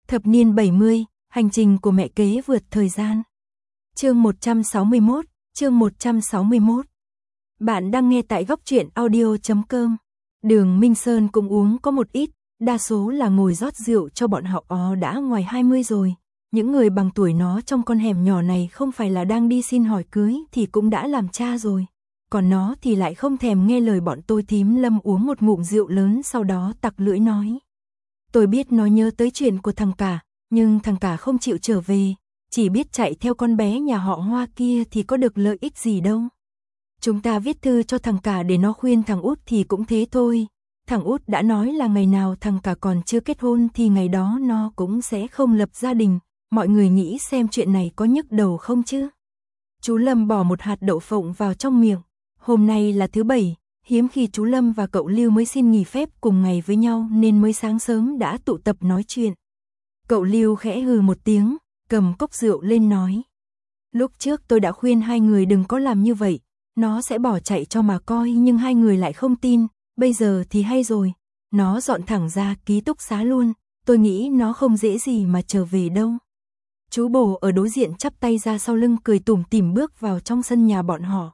Thập niên 70, hành trình của mẹ kế vượt thời gian. Chương 161, chương 161. Bạn đang nghe tại góc truyện audio.com. Đường Minh Sơn cũng uống có một ít, đa số là ngồi rót rượu cho bọn họ đã ngoài 20 rồi. Những người bằng tuổi nó trong con hẻm nhỏ này không phải là đang đi xin hỏi cưới thì cũng đã làm cha rồi. Còn nó thì lại không thèm nghe lời bọn tôi thím Lâm uống một ngụm rượu lớn sau đó tặc lưỡi nói. Tôi biết nó nhớ tới chuyện của thằng cả, nhưng thằng cả không chịu trở về, chỉ biết chạy theo con bé nhà họ Hoa kia thì có được lợi ích gì đâu. Chúng ta viết thư cho thằng cả để nó khuyên thằng út thì cũng thế thôi. Thằng út đã nói là ngày nào thằng cả còn chưa kết hôn thì ngày đó nó cũng sẽ không lập gia đình. Mọi người nghĩ xem chuyện này có nhức đầu không chứ? Chú Lâm bỏ một hạt đậu phộng vào trong miệng. Hôm nay là thứ Bảy, hiếm khi chú Lâm và cậu Lưu mới xin nghỉ phép cùng ngày với nhau nên mới sáng sớm đã tụ tập nói chuyện. Cậu Lưu khẽ hừ một tiếng, cầm cốc rượu lên nói. Lúc trước tôi đã khuyên hai người đừng có làm như vậy, nó sẽ bỏ chạy cho mà coi nhưng hai người lại không tin, bây giờ thì hay rồi, nó dọn thẳng ra ký túc xá luôn, tôi nghĩ nó không dễ gì mà trở về đâu. Chú Bồ ở đối diện chắp tay ra sau lưng cười tủm tỉm bước vào trong sân nhà bọn họ.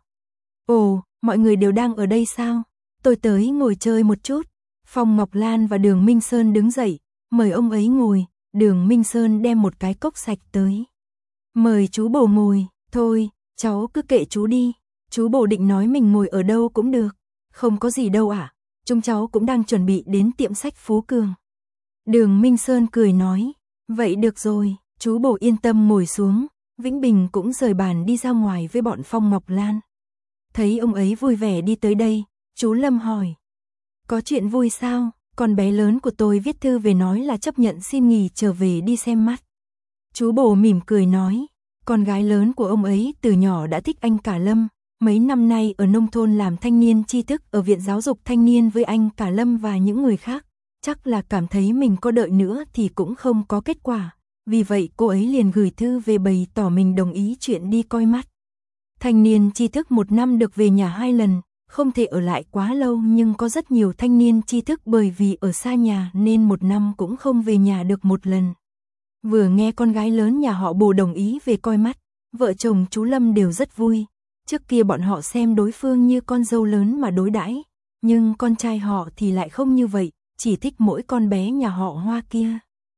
Ồ, mọi người đều đang ở đây sao? Tôi tới ngồi chơi một chút. Phong Ngọc Lan và Đường Minh Sơn đứng dậy, mời ông ấy ngồi. Đường Minh Sơn đem một cái cốc sạch tới. Mời chú Bồ ngồi, thôi, cháu cứ kệ chú đi. Chú Bồ định nói mình ngồi ở đâu cũng được. Không có gì đâu ạ, chúng cháu cũng đang chuẩn bị đến tiệm sách Phú Cường. Đường Minh Sơn cười nói, vậy được rồi, chú Bồ yên tâm ngồi xuống. Vĩnh Bình cũng rời bàn đi ra ngoài với bọn Phong Ngọc Lan. Thấy ông ấy vui vẻ đi tới đây, chú Lâm hỏi. Có chuyện vui sao? Con bé lớn của tôi viết thư về nói là chấp nhận xin nghỉ trở về đi xem mắt. Chú Bồ mỉm cười nói, con gái lớn của ông ấy từ nhỏ đã thích anh cả Lâm. Mấy năm nay ở nông thôn làm thanh niên tri thức ở Viện Giáo dục Thanh niên với anh cả Lâm và những người khác. Chắc là cảm thấy mình có đợi nữa thì cũng không có kết quả. Vì vậy cô ấy liền gửi thư về bày tỏ mình đồng ý chuyện đi coi mắt. Thanh niên tri thức một năm được về nhà 2 lần, không thể ở lại quá lâu nhưng có rất nhiều thanh niên tri thức bởi vì ở xa nhà nên một năm cũng không về nhà được một lần. Vừa nghe con gái lớn nhà họ Bồ đồng ý về coi mắt, vợ chồng chú Lâm đều rất vui. Trước kia bọn họ xem đối phương như con dâu lớn mà đối đãi, nhưng con trai họ thì lại không như vậy, chỉ thích mỗi con bé nhà họ Hoa kia.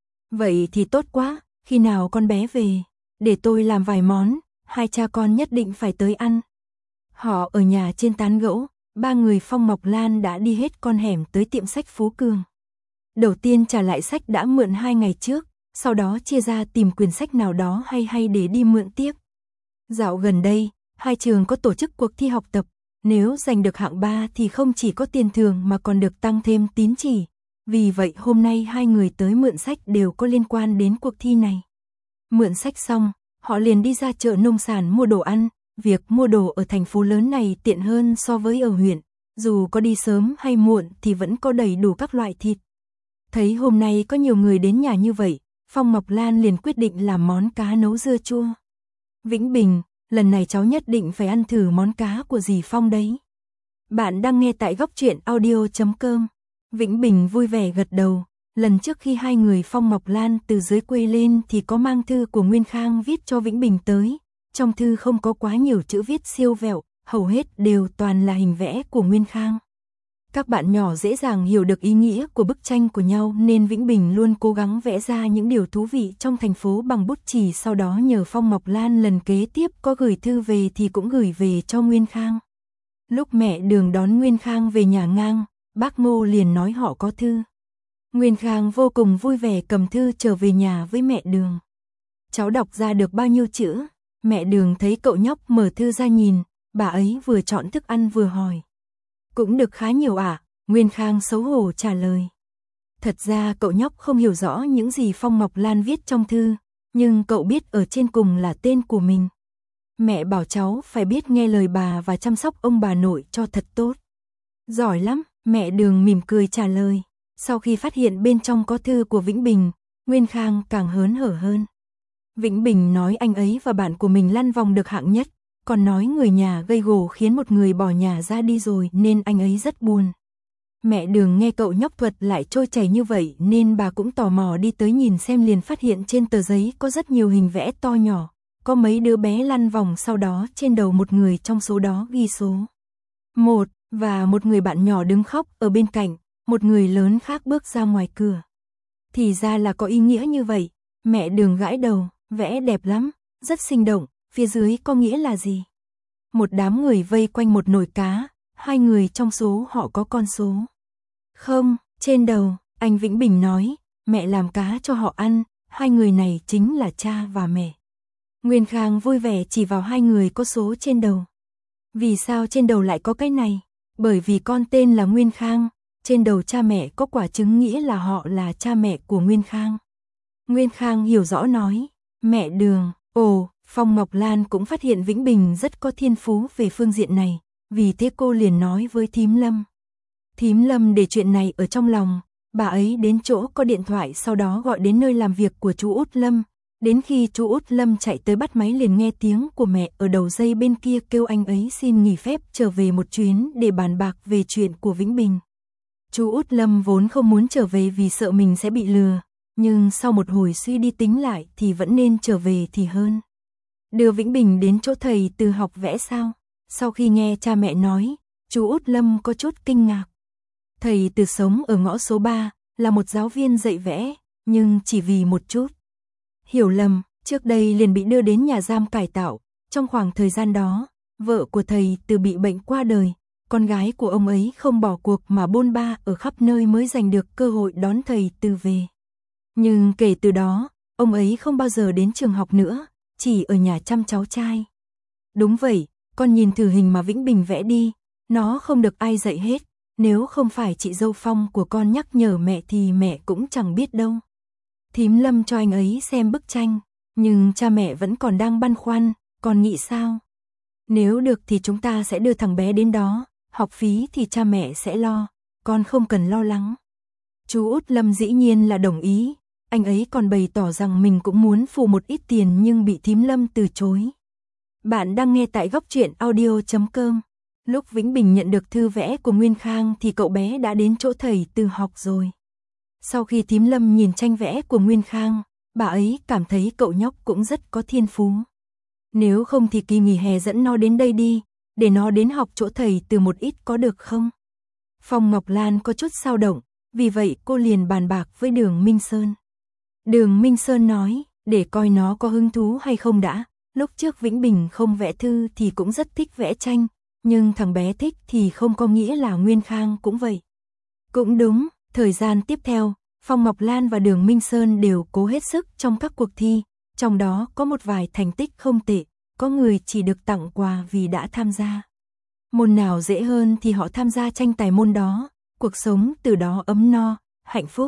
Vậy thì tốt quá, khi nào con bé về, để tôi làm vài món, hai cha con nhất định phải tới ăn. Họ ở nhà trên tán gẫu, ba người Phong Ngọc Lan đã đi hết con hẻm tới tiệm sách Phú Cường. Đầu tiên trả lại sách đã mượn 2 ngày trước, sau đó chia ra tìm quyển sách nào đó hay để đi mượn tiếp. Dạo gần đây, hai trường có tổ chức cuộc thi học tập, nếu giành được hạng 3 thì không chỉ có tiền thưởng mà còn được tăng thêm tín chỉ. Vì vậy hôm nay hai người tới mượn sách đều có liên quan đến cuộc thi này. Mượn sách xong, họ liền đi ra chợ nông sản mua đồ ăn. Việc mua đồ ở thành phố lớn này tiện hơn so với ở huyện, dù có đi sớm hay muộn thì vẫn có đầy đủ các loại thịt. Thấy hôm nay có nhiều người đến nhà như vậy, Phong Ngọc Lan liền quyết định làm món cá nấu dưa chua. Vĩnh Bình, lần này cháu nhất định phải ăn thử món cá của dì Phong đấy. Bạn đang nghe tại góc truyện audio.com. Vĩnh Bình vui vẻ gật đầu. Lần trước khi hai người Phong Ngọc Lan từ dưới quê lên thì có mang thư của Nguyên Khang viết cho Vĩnh Bình tới. Trong thư không có quá nhiều chữ viết siêu vẹo, hầu hết đều toàn là hình vẽ của Nguyên Khang. Các bạn nhỏ dễ dàng hiểu được ý nghĩa của bức tranh của nhau nên Vĩnh Bình luôn cố gắng vẽ ra những điều thú vị trong thành phố bằng bút chì, sau đó nhờ Phong Ngọc Lan lần kế tiếp có gửi thư về thì cũng gửi về cho Nguyên Khang. Lúc mẹ Đường đón Nguyên Khang về nhà ngang, bác Ngô liền nói họ có thư. Nguyên Khang vô cùng vui vẻ cầm thư trở về nhà với mẹ Đường. Cháu đọc ra được bao nhiêu chữ? Mẹ Đường thấy cậu nhóc mở thư ra nhìn, bà ấy vừa chọn thức ăn vừa hỏi. Cũng được khá nhiều ạ, Nguyên Khang xấu hổ trả lời. Thật ra cậu nhóc không hiểu rõ những gì Phong Ngọc Lan viết trong thư, nhưng cậu biết ở trên cùng là tên của mình. Mẹ bảo cháu phải biết nghe lời bà và chăm sóc ông bà nội cho thật tốt. Giỏi lắm, mẹ Đường mỉm cười trả lời. Sau khi phát hiện bên trong có thư của Vĩnh Bình, Nguyên Khang càng hớn hở hơn. Vĩnh Bình nói anh ấy và bạn của mình lăn vòng được hạng nhất, còn nói người nhà gây gổ khiến một người bỏ nhà ra đi rồi nên anh ấy rất buồn. Mẹ Đường nghe cậu nhóc thuật lại trôi chảy như vậy nên bà cũng tò mò đi tới nhìn xem, liền phát hiện trên tờ giấy có rất nhiều hình vẽ to nhỏ, có mấy đứa bé lăn vòng, sau đó trên đầu một người trong số đó ghi số 1 và một người bạn nhỏ đứng khóc ở bên cạnh, một người lớn khác bước ra ngoài cửa. Thì ra là có ý nghĩa như vậy. Mẹ Đường gãi đầu, vẽ đẹp lắm, rất sinh động, phía dưới có nghĩa là gì? Một đám người vây quanh một nồi cá, 2 người trong số họ có con số không trên đầu. Anh Vĩnh Bình nói, mẹ làm cá cho họ ăn, 2 người này chính là cha và mẹ. Nguyên Khang vui vẻ chỉ vào 2 người có số trên đầu. Vì sao trên đầu lại có cái này? Bởi vì con tên là Nguyên Khang, trên đầu cha mẹ có quả trứng nghĩa là họ là cha mẹ của Nguyên Khang. Nguyên Khang hiểu rõ nói, mẹ Đường, ồ, Phong Ngọc Lan cũng phát hiện Vĩnh Bình rất có thiên phú về phương diện này, vì thế cô liền nói với Thím Lâm. Thím Lâm để chuyện này ở trong lòng, bà ấy đến chỗ có điện thoại sau đó gọi đến nơi làm việc của chú Út Lâm. Đến khi chú Út Lâm chạy tới bắt máy liền nghe tiếng của mẹ ở đầu dây bên kia kêu anh ấy xin nghỉ phép trở về một chuyến để bàn bạc về chuyện của Vĩnh Bình. Chú Út Lâm vốn không muốn trở về vì sợ mình sẽ bị lừa, nhưng sau một hồi suy đi tính lại thì vẫn nên trở về thì hơn. Đưa Vĩnh Bình đến chỗ thầy Từ học vẽ sao? Sau khi nghe cha mẹ nói, chú Út Lâm có chút kinh ngạc. Thầy Từ sống ở ngõ số 3, là một giáo viên dạy vẽ, nhưng chỉ vì một chút hiểu lầm, trước đây liền bị đưa đến nhà giam cải tạo. Trong khoảng thời gian đó, vợ của thầy Từ bị bệnh qua đời, con gái của ông ấy không bỏ cuộc mà bôn ba ở khắp nơi mới giành được cơ hội đón thầy Từ về. Nhưng kể từ đó, ông ấy không bao giờ đến trường học nữa, chỉ ở nhà chăm cháu trai. Đúng vậy, con nhìn thử hình mà Vĩnh Bình vẽ đi, nó không được ai dạy hết, nếu không phải chị dâu Phong của con nhắc nhở mẹ thì mẹ cũng chẳng biết đâu. Thím Lâm cho anh ấy xem bức tranh, nhưng cha mẹ vẫn còn đang băn khoăn, con nghĩ sao? Nếu được thì chúng ta sẽ đưa thằng bé đến đó, học phí thì cha mẹ sẽ lo, con không cần lo lắng. Chú Út Lâm dĩ nhiên là đồng ý, anh ấy còn bày tỏ rằng mình cũng muốn phụ một ít tiền nhưng bị thím Lâm từ chối. Bạn đang nghe tại góc truyện audio.com. Lúc Vĩnh Bình nhận được thư vẽ của Nguyên Khang thì cậu bé đã đến chỗ thầy Từ học rồi. Sau khi thím Lâm nhìn tranh vẽ của Nguyên Khang, bà ấy cảm thấy cậu nhóc cũng rất có thiên phú. Nếu không thì kỳ nghỉ hè dẫn nó đến đây đi, để nó đến học chỗ thầy Từ một ít có được không? Phong Ngọc Lan có chút dao động, vì vậy cô liền bàn bạc với Đường Minh Sơn. Đường Minh Sơn nói, để coi nó có hứng thú hay không đã. Lúc trước Vĩnh Bình không vẽ thư thì cũng rất thích vẽ tranh, nhưng thằng bé thích thì không có nghĩa là Nguyên Khang cũng vậy. Cũng đúng, thời gian tiếp theo, Phong Ngọc Lan và Đường Minh Sơn đều cố hết sức trong các cuộc thi, trong đó có một vài thành tích không tệ, có người chỉ được tặng quà vì đã tham gia. Môn nào dễ hơn thì họ tham gia tranh tài môn đó, cuộc sống từ đó ấm no, hạnh phúc.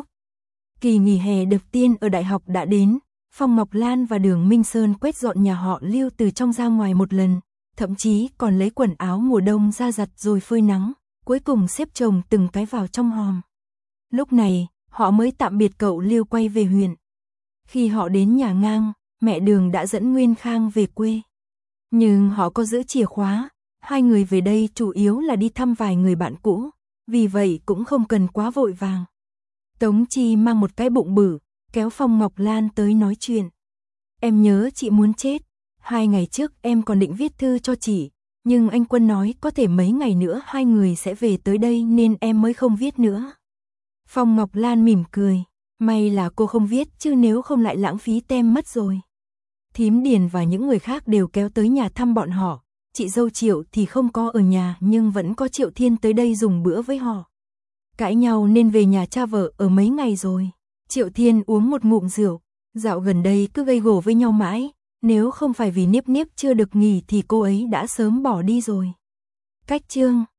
Kỳ nghỉ hè đầu tiên ở đại học đã đến, Phong Ngọc Lan và Đường Minh Sơn quét dọn nhà họ Lưu từ trong ra ngoài một lần, thậm chí còn lấy quần áo mùa đông ra giặt rồi phơi nắng, cuối cùng xếp chồng từng cái vào trong hòm. Lúc này, họ mới tạm biệt cậu Lưu quay về huyện. Khi họ đến nhà ngang, mẹ Đường đã dẫn Nguyên Khang về quê. Nhưng họ có giữ chìa khóa, 2 người về đây chủ yếu là đi thăm vài người bạn cũ, vì vậy cũng không cần quá vội vàng. Tống Chi mang một cái bụng bự, kéo Phong Ngọc Lan tới nói chuyện. Em nhớ chị muốn chết, 2 ngày trước em còn định viết thư cho chị, nhưng anh Quân nói có thể mấy ngày nữa 2 người sẽ về tới đây nên em mới không viết nữa. Phong Ngọc Lan mỉm cười, may là cô không viết chứ nếu không lại lãng phí tem mất rồi. Thím Điền và những người khác đều kéo tới nhà thăm bọn họ, chị dâu Triệu thì không có ở nhà nhưng vẫn có Triệu Thiên tới đây dùng bữa với họ. Cãi nhau nên về nhà cha vợ ở mấy ngày rồi. Triệu Thiên uống một ngụm rượu, dạo gần đây cứ gây gổ với nhau mãi, nếu không phải vì Niếp Niếp chưa được nghỉ thì cô ấy đã sớm bỏ đi rồi. Cách chương